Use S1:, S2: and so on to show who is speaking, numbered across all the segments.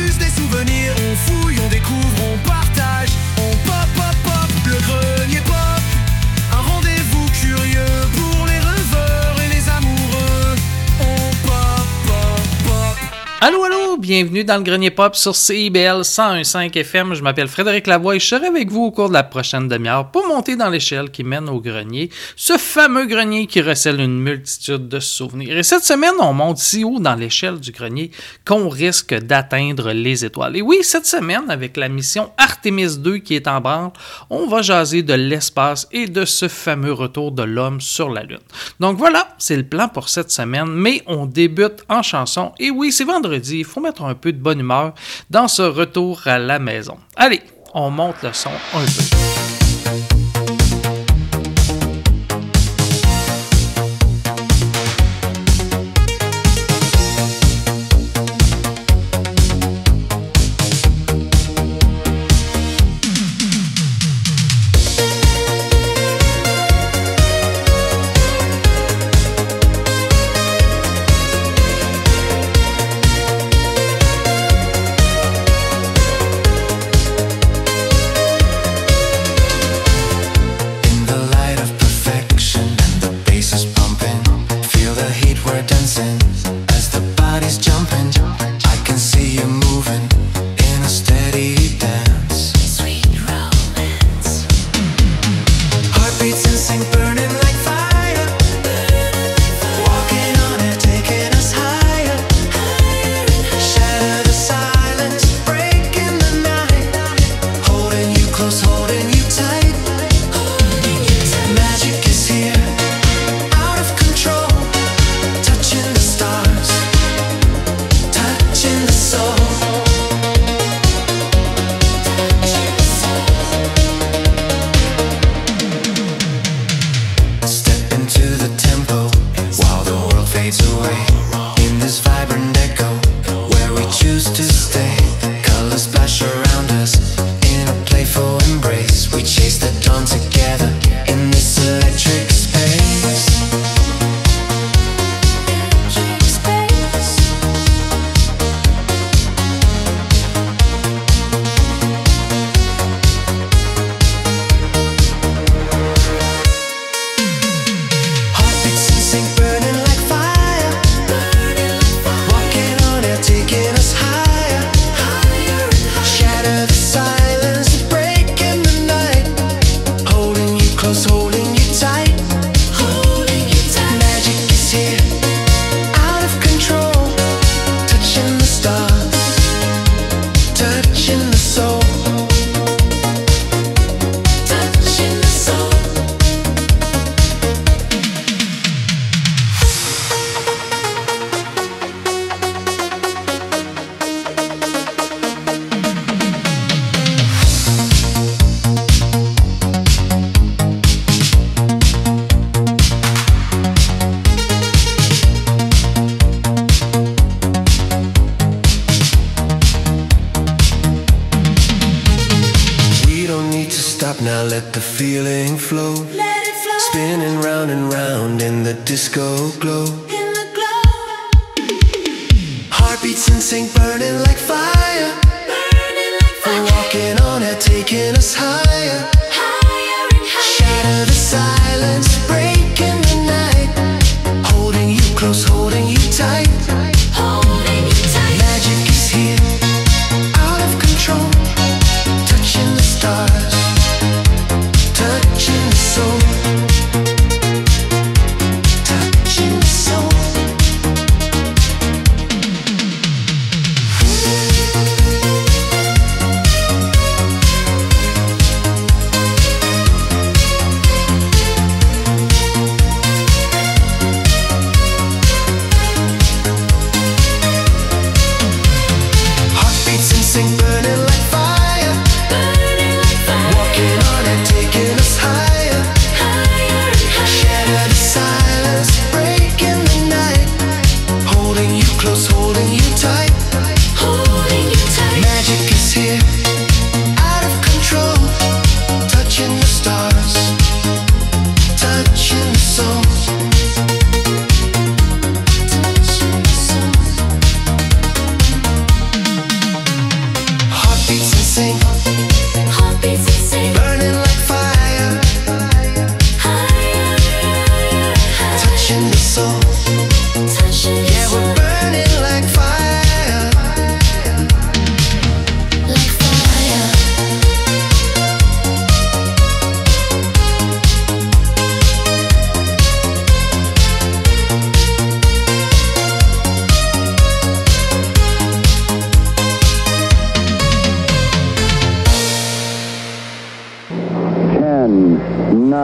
S1: juste des souvenirs. On fouille, on découvre, on partage. On pop, pop, pop, le grenier pop. Un rendez-vous curieux pour les rêveurs et les amoureux. On pop, pop, pop.
S2: Allô, allô, bienvenue dans le Grenier Pop sur CIBL 101.5 FM. Je m'appelle Frédéric Lavoie et je serai avec vous au cours de la prochaine demi-heure pour monter dans l'échelle qui mène au grenier, ce fameux grenier qui recèle une multitude de souvenirs. Et cette semaine, on monte si haut dans l'échelle du grenier qu'on risque d'atteindre les étoiles. Et oui, cette semaine, avec la mission Artemis 2 qui est en branle, on va jaser de l'espace et de ce fameux retour de l'homme sur la Lune. Donc voilà, c'est le plan pour cette semaine, mais on débute en chanson. Et oui, c'est vendredi, il faut mettre un peu de bonne humeur dans ce retour à la maison. Allez, on monte le son un peu.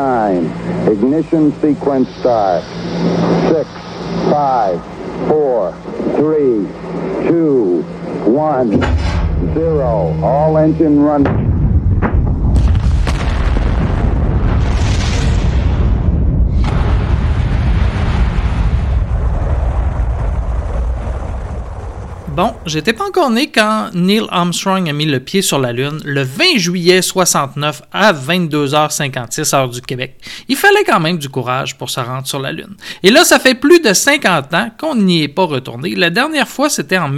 S3: 9. Ignition sequence start. 6, 5, 4, 3, 2, 1, 0. All engine running.
S2: Bon, j'étais pas encore né quand Neil Armstrong a mis le pied sur la Lune le 20 juillet 69 à 22h56 heure du Québec. Il fallait quand même du courage pour se rendre sur la Lune. Et là, ça fait plus de 50 ans qu'on n'y est pas retourné. La dernière fois, c'était en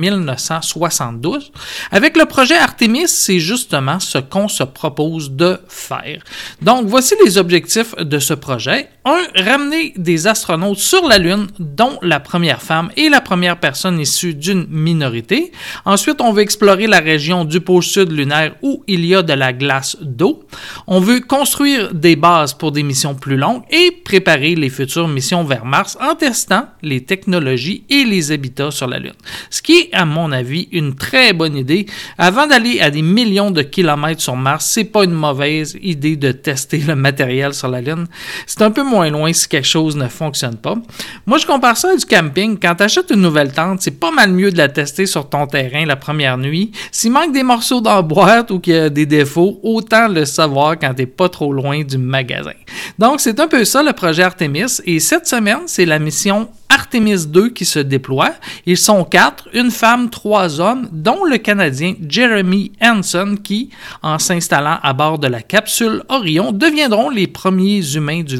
S2: 1972. Avec le projet Artemis, c'est justement ce qu'on se propose de faire. Donc, voici les objectifs de ce projet. 1. Ramener des astronautes sur la Lune, dont la première femme et la première personne issue d'une minorité. Ensuite, on veut explorer la région du pôle sud lunaire où il y a de la glace d'eau. On veut construire des bases pour des missions plus longues et préparer les futures missions vers Mars en testant les technologies et les habitats sur la Lune. Ce qui est, à mon avis, une très bonne idée. Avant d'aller à des millions de kilomètres sur Mars, c'est pas une mauvaise idée de tester le matériel sur la Lune. C'est un peu moins loin si quelque chose ne fonctionne pas. Moi, je compare ça à du camping. Quand tu achètes une nouvelle tente, c'est pas mal mieux de la tester sur ton terrain la première nuit. S'il manque des morceaux dans la boîte ou qu'il y a des défauts, autant le savoir quand t'es pas trop loin du magasin. Donc, c'est un peu ça le projet Artemis. Et cette semaine, c'est la mission Artemis 2 qui se déploie. Ils sont 4, une femme, 3 hommes, dont le Canadien Jeremy Hansen qui, en s'installant à bord de la capsule Orion, deviendront les premiers humains du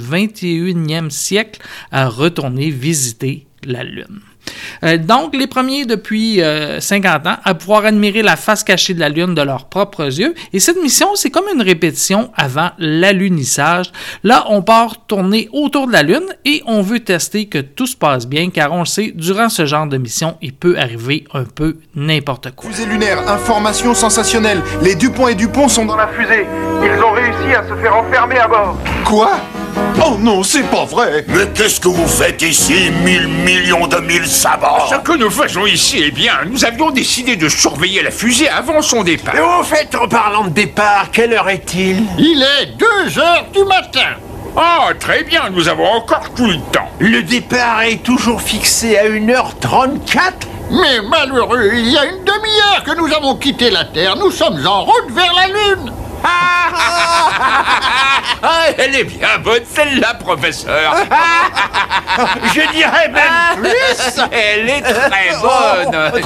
S2: 21e siècle à retourner visiter la Lune. Donc, les premiers depuis 50 ans à pouvoir admirer la face cachée de la Lune de leurs propres yeux. Et cette mission, c'est comme une répétition avant l'alunissage. Là, on part tourner autour de la Lune et on veut tester que tout se passe bien, car on le sait, durant ce genre de mission, il peut arriver un peu n'importe quoi.
S4: Fusée lunaire, information sensationnelle. Les Dupont et Dupont sont dans la fusée. Ils ont réussi à se faire enfermer à bord. Quoi ? Oh non, c'est pas vrai!
S5: Mais qu'est-ce que vous faites ici, 1000 millions de 1000 sabords?
S6: Ce que nous faisons ici, eh bien, nous avions décidé de surveiller la fusée avant son départ.
S7: Et au fait, en parlant de départ, quelle heure est-il?
S8: Il est 2h du matin.
S6: Ah, très bien, nous avons encore tout le temps.
S7: Le départ est toujours fixé à 1h34?
S8: Mais malheureux, il y a une demi-heure que nous avons quitté la Terre. Nous sommes en route vers la Lune.
S6: Ah, elle est bien bonne, celle-là, professeur.
S7: Je dirais même plus.
S6: Elle est très bonne.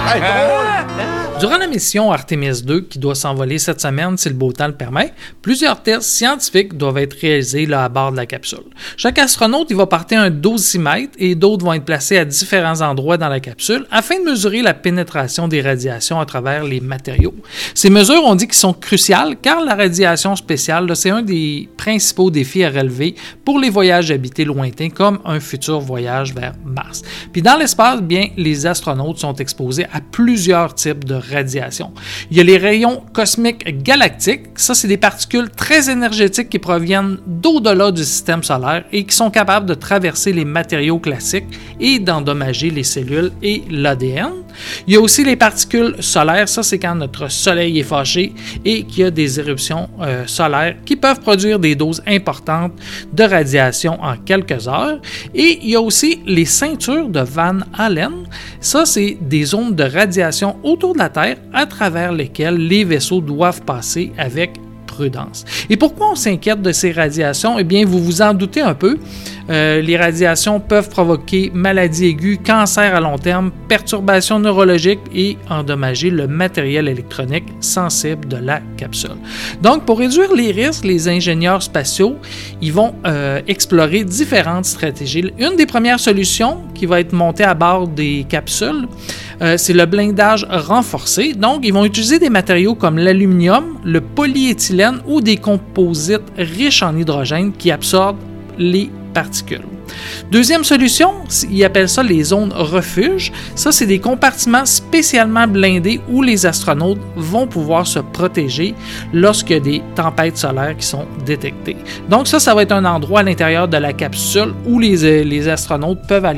S2: Durant la mission Artemis 2, qui doit s'envoler cette semaine si le beau temps le permet, plusieurs tests scientifiques doivent être réalisés là, à bord de la capsule. Chaque astronaute il va porter un dosimètre et d'autres vont être placés à différents endroits dans la capsule afin de mesurer la pénétration des radiations à travers les matériaux. Ces mesures, on dit qu'ils sont cruciales car la radiation spéciale, là, c'est un des principaux défis à relever pour les voyages habités lointains comme un futur voyage vers Mars. Puis dans l'espace, bien, les astronautes sont exposés à plusieurs types de radiation. Il y a les rayons cosmiques galactiques. Ça, c'est des particules très énergétiques qui proviennent d'au-delà du système solaire et qui sont capables de traverser les matériaux classiques et d'endommager les cellules et l'ADN. Il y a aussi les particules solaires. Ça, c'est quand notre soleil est fâché et qu'il y a des éruptions solaires qui peuvent produire des doses importantes de radiation en quelques heures. Et il y a aussi les ceintures de Van Allen. Ça, c'est des zones de radiation autour de la Terre à travers lesquelles les vaisseaux doivent passer avec prudence. Et pourquoi on s'inquiète de ces radiations? Eh bien, vous vous en doutez un peu. Les radiations peuvent provoquer maladies aiguës, cancer à long terme, perturbations neurologiques et endommager le matériel électronique sensible de la capsule. Donc, pour réduire les risques, les ingénieurs spatiaux ils vont explorer différentes stratégies. Une des premières solutions qui va être montée à bord des capsules, c'est le blindage renforcé. Donc, ils vont utiliser des matériaux comme l'aluminium, le polyéthylène ou des composites riches en hydrogène qui absorbent les particules. Deuxième solution, ils appellent ça les zones refuge. Ça, c'est des compartiments spécialement blindés où les astronautes vont pouvoir se protéger lorsqu'il y a des tempêtes solaires qui sont détectées. Donc ça va être un endroit à l'intérieur de la capsule où les astronautes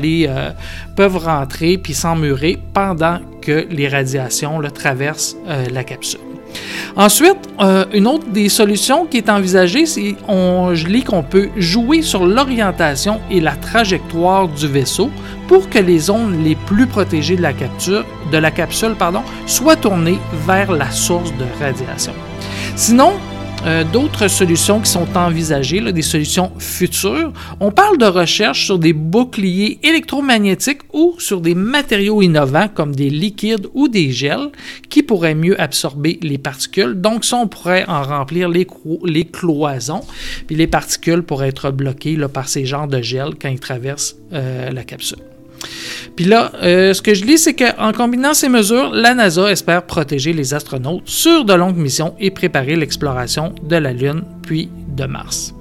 S2: peuvent rentrer puis s'emmurer pendant que les radiations traversent la capsule. Ensuite, une autre des solutions qui est envisagée, c'est je lis qu'on peut jouer sur l'orientation et la trajectoire du vaisseau pour que les zones les plus protégées de la capsule soient tournées vers la source de radiation. Sinon, d'autres solutions qui sont envisagées, là, des solutions futures, on parle de recherche sur des boucliers électromagnétiques ou sur des matériaux innovants comme des liquides ou des gels qui pourraient mieux absorber les particules. Donc, ça, on pourrait en remplir les cloisons, puis les particules pourraient être bloquées là, par ces genres de gels quand ils traversent la capsule. Puis là, ce que je lis, c'est qu'en combinant ces mesures, la NASA espère protéger les astronautes sur de longues missions et préparer l'exploration de la Lune puis de Mars.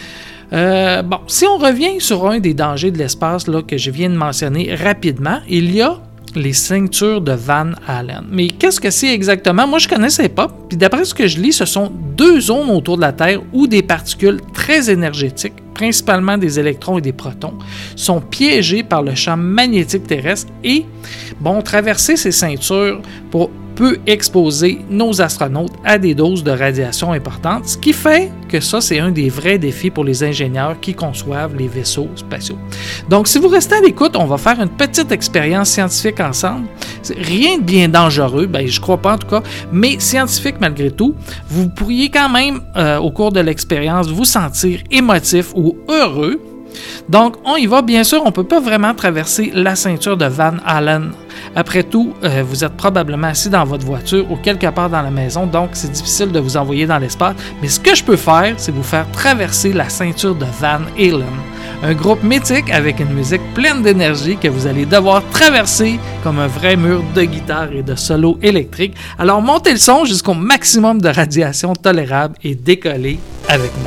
S2: Si on revient sur un des dangers de l'espace là, que je viens de mentionner rapidement, il y a les ceintures de Van Allen. Mais qu'est-ce que c'est exactement? Moi, je ne connaissais pas. Puis d'après ce que je lis, ce sont 2 zones autour de la Terre où des particules très énergétiques, principalement des électrons et des protons, sont piégées par le champ magnétique terrestre et traverser ces ceintures peut exposer nos astronautes à des doses de radiation importantes, ce qui fait que ça, c'est un des vrais défis pour les ingénieurs qui conçoivent les vaisseaux spatiaux. Donc, si vous restez à l'écoute, on va faire une petite expérience scientifique ensemble. C'est rien de bien dangereux, je crois pas en tout cas, mais scientifique malgré tout. Vous pourriez quand même, au cours de l'expérience, vous sentir émotif ou heureux. Donc, on y va. Bien sûr, on ne peut pas vraiment traverser la ceinture de Van Allen. Après tout, vous êtes probablement assis dans votre voiture ou quelque part dans la maison, donc c'est difficile de vous envoyer dans l'espace. Mais ce que je peux faire, c'est vous faire traverser la ceinture de Van Halen, un groupe mythique avec une musique pleine d'énergie que vous allez devoir traverser comme un vrai mur de guitare et de solo électrique. Alors, montez le son jusqu'au maximum de radiation tolérable et décollez avec moi.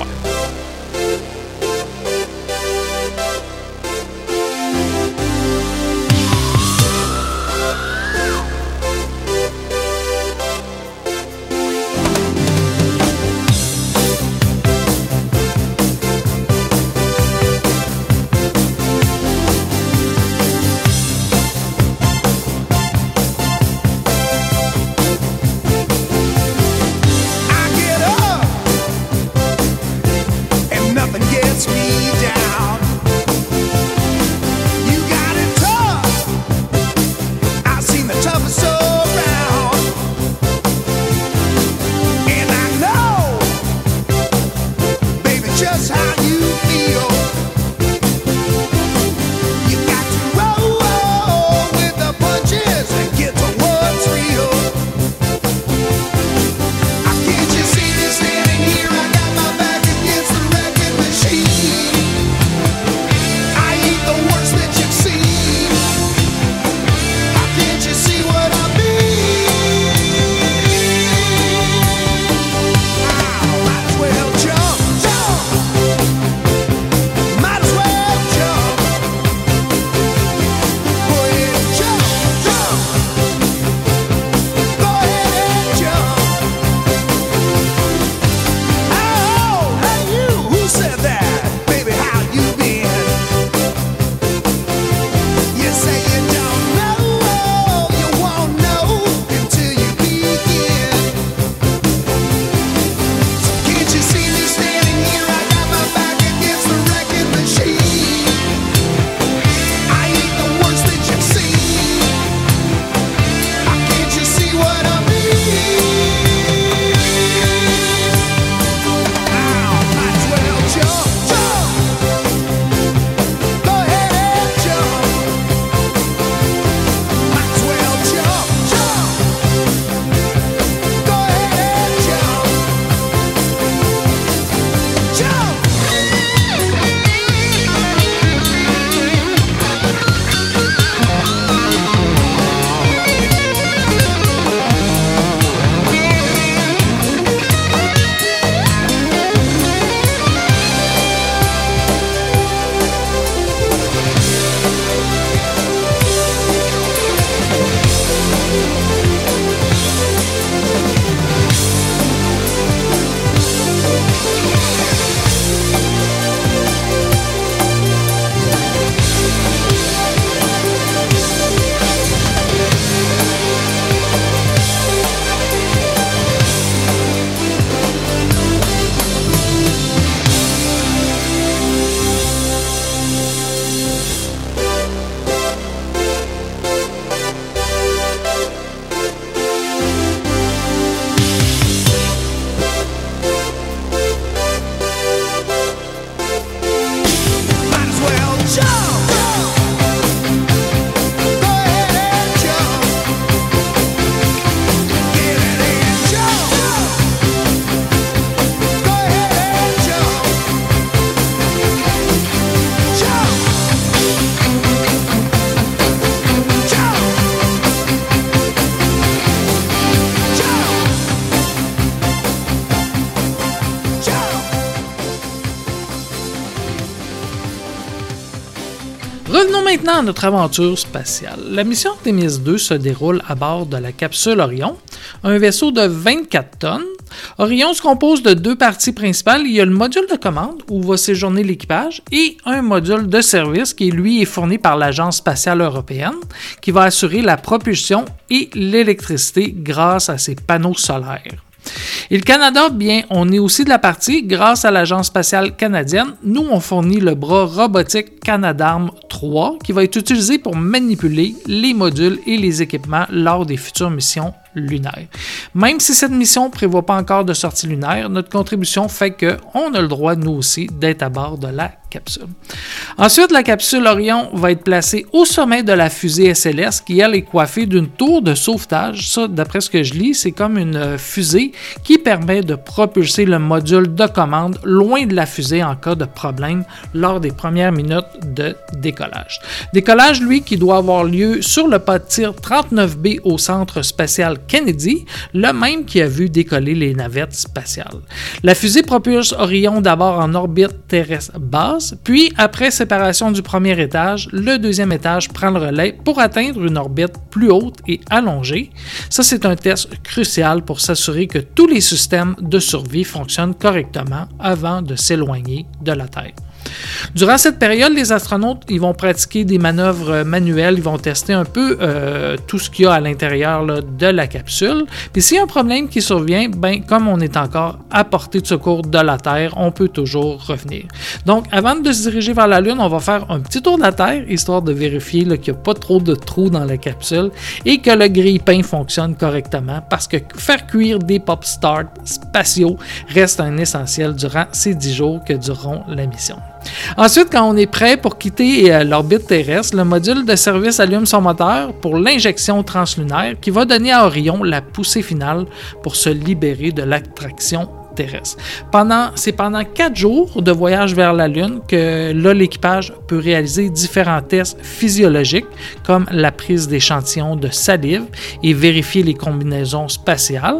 S2: Revenons maintenant à notre aventure spatiale. La mission Artemis 2 se déroule à bord de la capsule Orion, un vaisseau de 24 tonnes. Orion se compose de 2 parties principales. Il y a le module de commande où va séjourner l'équipage et un module de service qui, lui, est fourni par l'Agence spatiale européenne qui va assurer la propulsion et l'électricité grâce à ses panneaux solaires. Et le Canada, bien, on est aussi de la partie grâce à l'Agence spatiale canadienne. Nous, on fournit le bras robotique Canadarm3 qui va être utilisé pour manipuler les modules et les équipements lors des futures missions lunaires. Même si cette mission ne prévoit pas encore de sortie lunaire, notre contribution fait qu'on a le droit, nous aussi, d'être à bord de la capsule. Ensuite, la capsule Orion va être placée au sommet de la fusée SLS qui, elle, est coiffée d'une tour de sauvetage. Ça, d'après ce que je lis, c'est comme une fusée qui permet de propulser le module de commande loin de la fusée en cas de problème lors des premières minutes de décollage. Décollage, lui, qui doit avoir lieu sur le pas de tir 39B au Centre spatial Kennedy, le même qui a vu décoller les navettes spatiales. La fusée propulse Orion d'abord en orbite terrestre basse, puis après séparation du premier étage, le deuxième étage prend le relais pour atteindre une orbite plus haute et allongée. Ça, c'est un test crucial pour s'assurer que tous les systèmes de survie fonctionnent correctement avant de s'éloigner de la Terre. Durant cette période, les astronautes ils vont pratiquer des manœuvres manuelles, ils vont tester un peu tout ce qu'il y a à l'intérieur là, de la capsule. Puis s'il y a un problème qui survient, ben, comme on est encore à portée de secours de la Terre, on peut toujours revenir. Donc, avant de se diriger vers la Lune, on va faire un petit tour de la Terre, histoire de vérifier là, qu'il n'y a pas trop de trous dans la capsule et que le grille-pain fonctionne correctement, parce que faire cuire des pop-stars spatiaux reste un essentiel durant ces 10 jours que dureront la mission. Ensuite, quand on est prêt pour quitter l'orbite terrestre, le module de service allume son moteur pour l'injection translunaire qui va donner à Orion la poussée finale pour se libérer de l'attraction terrestre. C'est pendant 4 jours de voyage vers la Lune que là, l'équipage peut réaliser différents tests physiologiques comme la prise d'échantillons de salive et vérifier les combinaisons spatiales.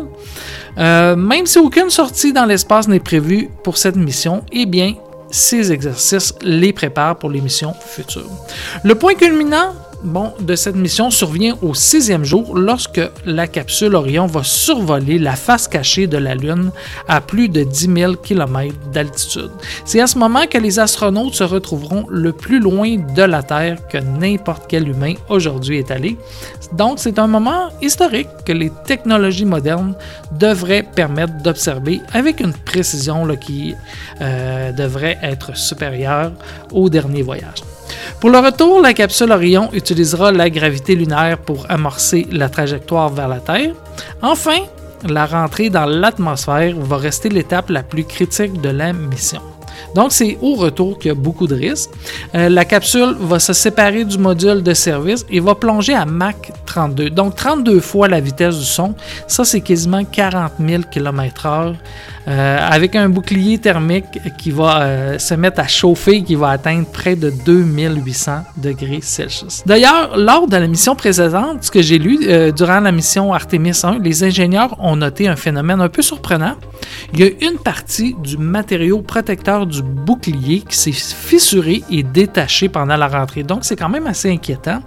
S2: Même si aucune sortie dans l'espace n'est prévue pour cette mission, eh bien, ces exercices les préparent pour les missions futures. Le point culminant de cette mission survient au 6e jour lorsque la capsule Orion va survoler la face cachée de la Lune à plus de 10 000 km d'altitude. C'est à ce moment que les astronautes se retrouveront le plus loin de la Terre que n'importe quel humain aujourd'hui est allé. Donc, c'est un moment historique que les technologies modernes devraient permettre d'observer avec une précision là, qui devrait être supérieure au dernier voyage. Pour le retour, la capsule Orion utilisera la gravité lunaire pour amorcer la trajectoire vers la Terre. Enfin, la rentrée dans l'atmosphère va rester l'étape la plus critique de la mission. Donc, c'est au retour qu'il y a beaucoup de risques. La capsule va se séparer du module de service et va plonger à Mach 32. Donc, 32 fois la vitesse du son. Ça, c'est quasiment 40 000 km/h. Avec un bouclier thermique qui va se mettre à chauffer, qui va atteindre près de 2800 degrés Celsius. D'ailleurs, lors de la mission précédente, ce que j'ai lu, durant la mission Artemis 1, les ingénieurs ont noté un phénomène un peu surprenant. Il y a une partie du matériau protecteur du bouclier qui s'est fissuré et détaché pendant la rentrée. Donc, c'est quand même assez inquiétant.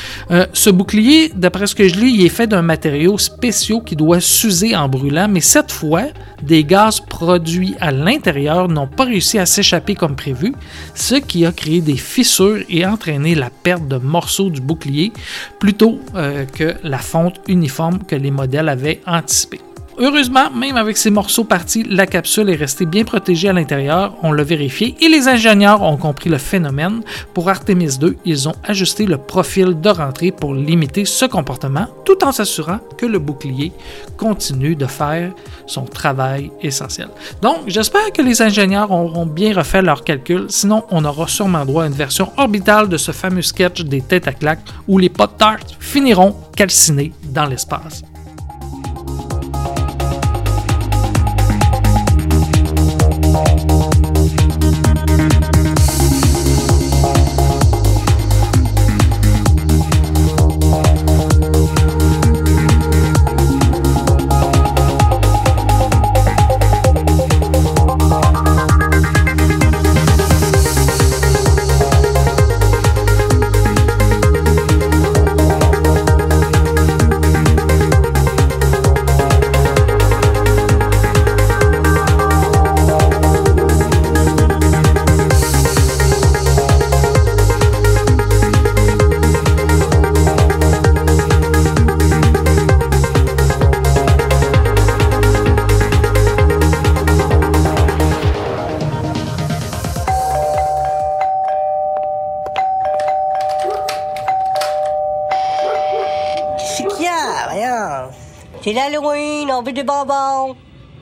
S2: Ce bouclier, d'après ce que je lis, il est fait d'un matériau spécial qui doit s'user en brûlant, mais cette fois, des gaz produits à l'intérieur n'ont pas réussi à s'échapper comme prévu, ce qui a créé des fissures et entraîné la perte de morceaux du bouclier plutôt que la fonte uniforme que les modèles avaient anticipée. Heureusement, même avec ces morceaux partis, la capsule est restée bien protégée à l'intérieur, on l'a vérifié, et les ingénieurs ont compris le phénomène. Pour Artemis 2, ils ont ajusté le profil de rentrée pour limiter ce comportement, tout en s'assurant que le bouclier continue de faire son travail essentiel. Donc, j'espère que les ingénieurs auront bien refait leurs calculs, sinon on aura sûrement droit à une version orbitale de ce fameux sketch des têtes à claques où les Pop-Tarts finiront calcinés dans l'espace.
S9: C'est l'Halloween, on veut des bonbons.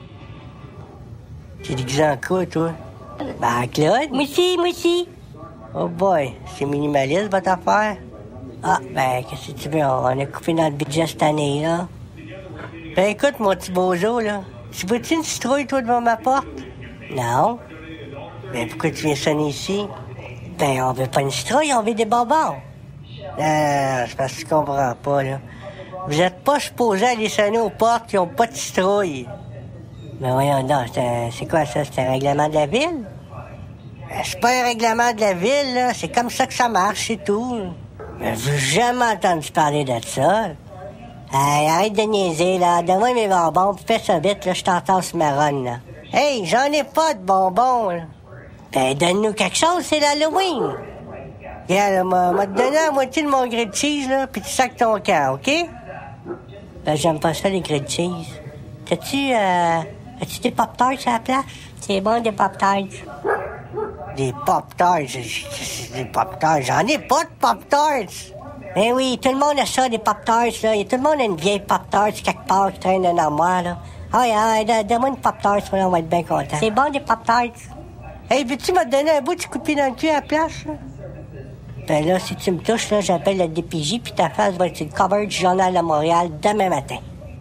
S9: T'es déguisé en quoi, toi? Ben, Claude, moi aussi. Oh boy, c'est minimaliste, votre affaire. Ah, ben, qu'est-ce que tu veux? On a coupé notre budget cette année, là. Ben, écoute, mon petit bozo, là. Tu veux-tu une citrouille, toi, devant ma porte? Non. Ben, pourquoi tu viens sonner ici? Ben, on veut pas une citrouille, on veut des bonbons. Non, c'est parce que tu comprends pas, là. Vous êtes pas supposé aller sonner aux portes qui ont pas de citrouille. Ben, voyons donc, c'est quoi ça? C'est un règlement de la ville? C'est pas un règlement de la ville, là. C'est comme ça que ça marche, c'est tout. Mais j'ai jamais entendu parler de ça. Hey, arrête de niaiser, là. Donne-moi mes bonbons, puis fais ça vite, là. Je t'entasse ma run, là. Hey, j'en ai pas de bonbons, là. Ben, donne-nous quelque chose, c'est l'Halloween. Regarde, m'a te donné la moitié de mon grilled cheese, là, puis tu sacs ton camp, OK? Ben, j'aime pas ça, les grilled cheese. As-tu des Pop-Tarts à la place? C'est bon, des Pop-Tarts. Des Pop-Tarts? Des Pop-Tarts? J'en ai pas de Pop-Tarts! Ben oui, tout le monde a ça, des Pop-Tarts, là. Tout le monde a une vieille Pop-Tarts quelque part qui traîne dans l'armoire, là. Ah, donne-moi une Pop-Tarts, on va être bien content. C'est bon, des Pop-Tarts. Hey, veux-tu me donner un bout de coup de pied dans le cul à la place, là? Ben là, si tu me touches, là, j'appelle le DPJ, puis ta face va être sur le cover du Journal de Montréal demain matin.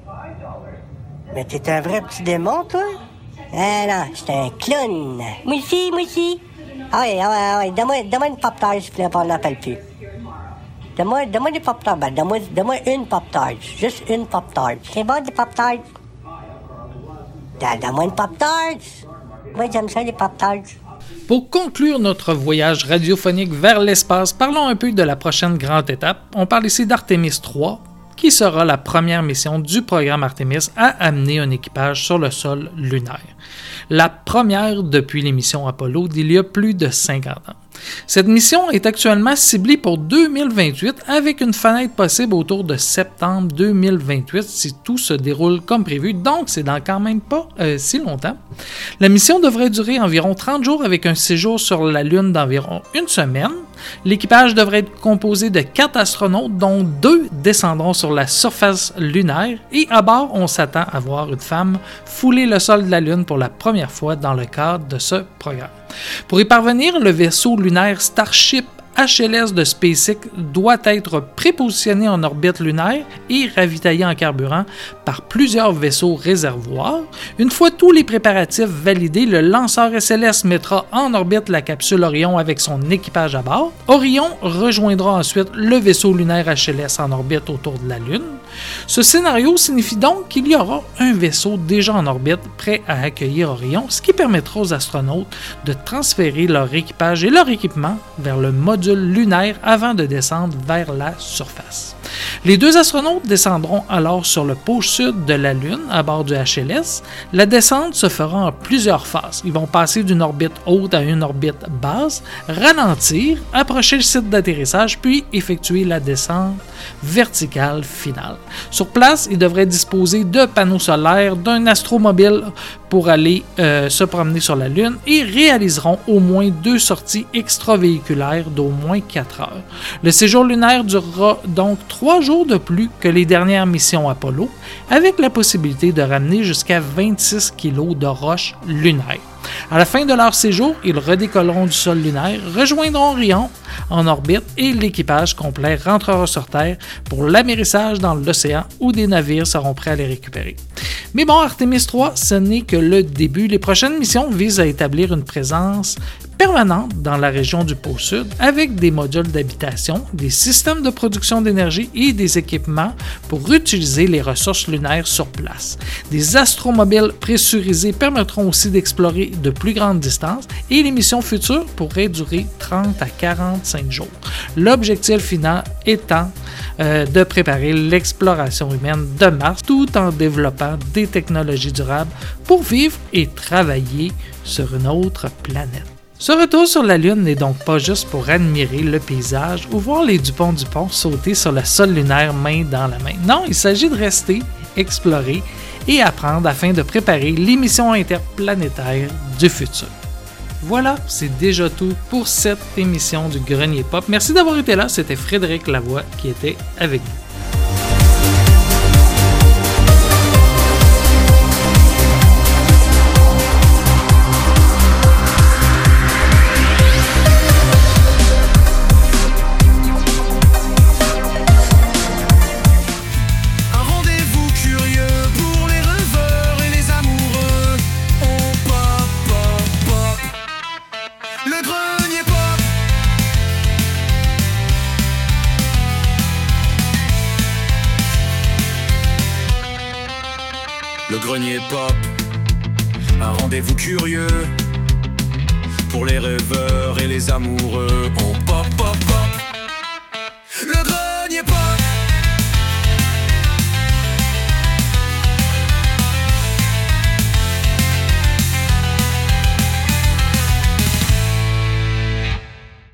S9: Mais t'es un vrai petit démon, toi? Ah non, c'est un clown. Moi aussi. Ah oui, donne-moi une Pop-Tart, s'il vous plaît, on n'appelle plus. Donne-moi des Pop-Tarts. Ben, donne-moi une Pop-Tart. Juste une Pop-Tart. C'est bon, des Pop-Tarts? Donne-moi une Pop-Tart. Moi, j'aime ça, les Pop-Tarts.
S2: Pour conclure notre voyage radiophonique vers l'espace, parlons un peu de la prochaine grande étape. On parle ici d'Artemis 3, qui sera la première mission du programme Artemis à amener un équipage sur le sol lunaire. La première depuis les missions Apollo d'il y a plus de 50 ans. Cette mission est actuellement ciblée pour 2028 avec une fenêtre possible autour de septembre 2028 si tout se déroule comme prévu, donc c'est dans quand même pas si longtemps. La mission devrait durer environ 30 jours avec un séjour sur la Lune d'environ une semaine. L'équipage devrait être composé de 4 astronautes dont 2 descendront sur la surface lunaire et à bord on s'attend à voir une femme fouler le sol de la Lune pour la première fois dans le cadre de ce programme. Pour y parvenir, le vaisseau lunaire Starship HLS de SpaceX doit être prépositionné en orbite lunaire et ravitaillé en carburant par plusieurs vaisseaux réservoirs. Une fois tous les préparatifs validés, le lanceur SLS mettra en orbite la capsule Orion avec son équipage à bord. Orion rejoindra ensuite le vaisseau lunaire HLS en orbite autour de la Lune. Ce scénario signifie donc qu'il y aura un vaisseau déjà en orbite prêt à accueillir Orion, ce qui permettra aux astronautes de transférer leur équipage et leur équipement vers le module lunaire avant de descendre vers la surface. Les 2 astronautes descendront alors sur le pôle sud de la Lune à bord du HLS. La descente se fera en plusieurs phases. Ils vont passer d'une orbite haute à une orbite basse, ralentir, approcher le site d'atterrissage, puis effectuer la descente verticale finale. Sur place, ils devraient disposer de panneaux solaires, d'un astromobile pour aller se promener sur la Lune et réaliseront au moins 2 sorties extravéhiculaires d'au moins 4 heures. Le séjour lunaire durera donc 3 jours de plus que les dernières missions Apollo, avec la possibilité de ramener jusqu'à 26 kg de roches lunaires. À la fin de leur séjour, ils redécolleront du sol lunaire, rejoindront Orion en orbite et l'équipage complet rentrera sur Terre pour l'amérissage dans l'océan où des navires seront prêts à les récupérer. Mais bon, Artemis 3, ce n'est que le début. Les prochaines missions visent à établir une présence permanente dans la région du pôle Sud avec des modules d'habitation, des systèmes de production d'énergie et des équipements pour utiliser les ressources lunaires sur place. Des astromobiles pressurisés permettront aussi d'explorer de plus grandes distances et les missions futures pourraient durer 30 à 45 jours. L'objectif final étant de préparer l'exploration humaine de Mars tout en développant des technologies durables pour vivre et travailler sur une autre planète. Ce retour sur la Lune n'est donc pas juste pour admirer le paysage ou voir les Dupont sauter sur le sol lunaire main dans la main. Non, il s'agit de rester, explorer et apprendre afin de préparer les missions interplanétaires du futur. Voilà, c'est déjà tout pour cette émission du Grenier Pop. Merci d'avoir été là, c'était Frédéric Lavoie qui était avec vous.
S1: grenier pop, un rendez-vous curieux pour les rêveurs et les amoureux. On